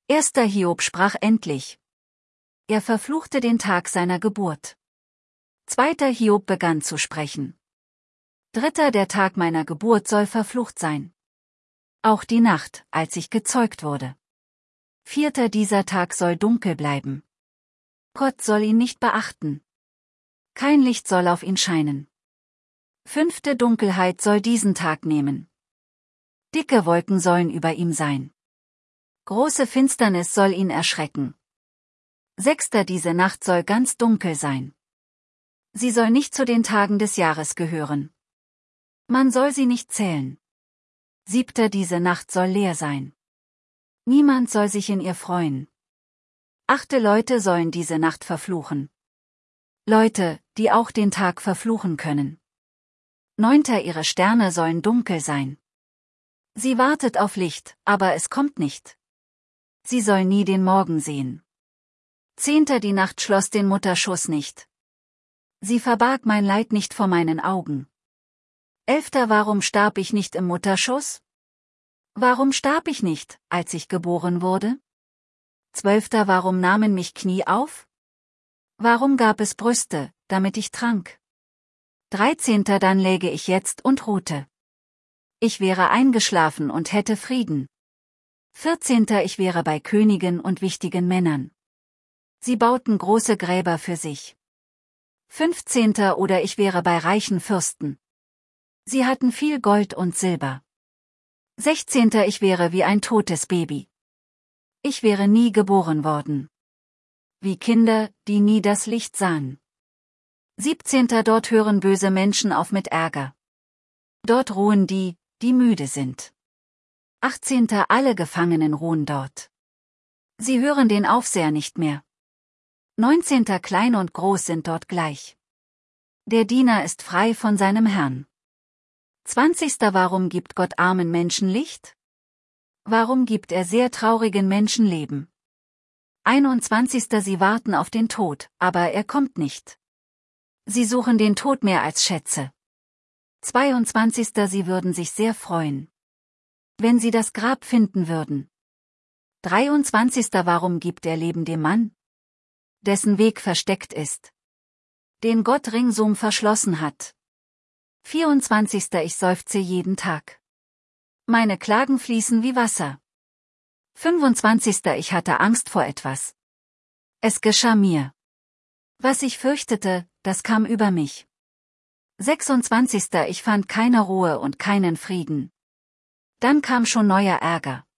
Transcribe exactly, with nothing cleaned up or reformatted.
Erster Hiob sprach endlich. Er verfluchte den Tag seiner Geburt. Zweiter Hiob begann zu sprechen. Dritter der Tag meiner Geburt soll verflucht sein. Auch die Nacht, als ich gezeugt wurde. Vierter dieser Tag soll dunkel bleiben. Gott soll ihn nicht beachten. Kein Licht soll auf ihn scheinen. Fünfte Dunkelheit soll diesen Tag nehmen. Dicke Wolken sollen über ihm sein. Große Finsternis soll ihn erschrecken. Sechster diese Nacht soll ganz dunkel sein. Sie soll nicht zu den Tagen des Jahres gehören. Man soll sie nicht zählen. Siebter diese Nacht soll leer sein. Niemand soll sich in ihr freuen. Achte Leute sollen diese Nacht verfluchen. Leute, die auch den Tag verfluchen können. Neunter ihre Sterne sollen dunkel sein. Sie wartet auf Licht, aber es kommt nicht. Sie soll nie den Morgen sehen. Zehnter die Nacht schloss den Mutterschoß nicht. Sie verbarg mein Leid nicht vor meinen Augen. Elfter warum starb ich nicht im Mutterschoß? Warum starb ich nicht, als ich geboren wurde? Zwölfter warum nahmen mich Knie auf? Warum gab es Brüste, damit ich trank? Dreizehnter dann läge ich jetzt und ruhte. Ich wäre eingeschlafen und hätte Frieden. Vierzehnter ich wäre bei Königen und wichtigen Männern. Sie bauten große Gräber für sich. Fünfzehnter oder ich wäre bei reichen Fürsten. Sie hatten viel Gold und Silber. Sechzehnter ich wäre wie ein totes Baby. Ich wäre nie geboren worden. Wie Kinder, die nie das Licht sahen. Siebzehnter dort hören böse Menschen auf mit Ärger. Dort ruhen die, die müde sind. Achtzehnter alle Gefangenen ruhen dort. Sie hören den Aufseher nicht mehr. Neunzehnter klein und groß sind dort gleich. Der Diener ist frei von seinem Herrn. Zwanzigster warum gibt Gott armen Menschen Licht? Warum gibt er sehr traurigen Menschen Leben? Einundzwanzigster sie warten auf den Tod, aber er kommt nicht. Sie suchen den Tod mehr als Schätze. Zweiundzwanzigster sie würden sich sehr freuen, wenn sie das Grab finden würden. Dreiundzwanzigster warum gibt er Leben dem Mann, dessen Weg versteckt ist, den Gott ringsum verschlossen hat. Vierundzwanzigster ich seufze jeden Tag. Meine Klagen fließen wie Wasser. Fünfundzwanzigster ich hatte Angst vor etwas. Es geschah mir. Was ich fürchtete, das kam über mich. Sechsundzwanzigster ich fand keine Ruhe und keinen Frieden. Dann kam schon neuer Ärger.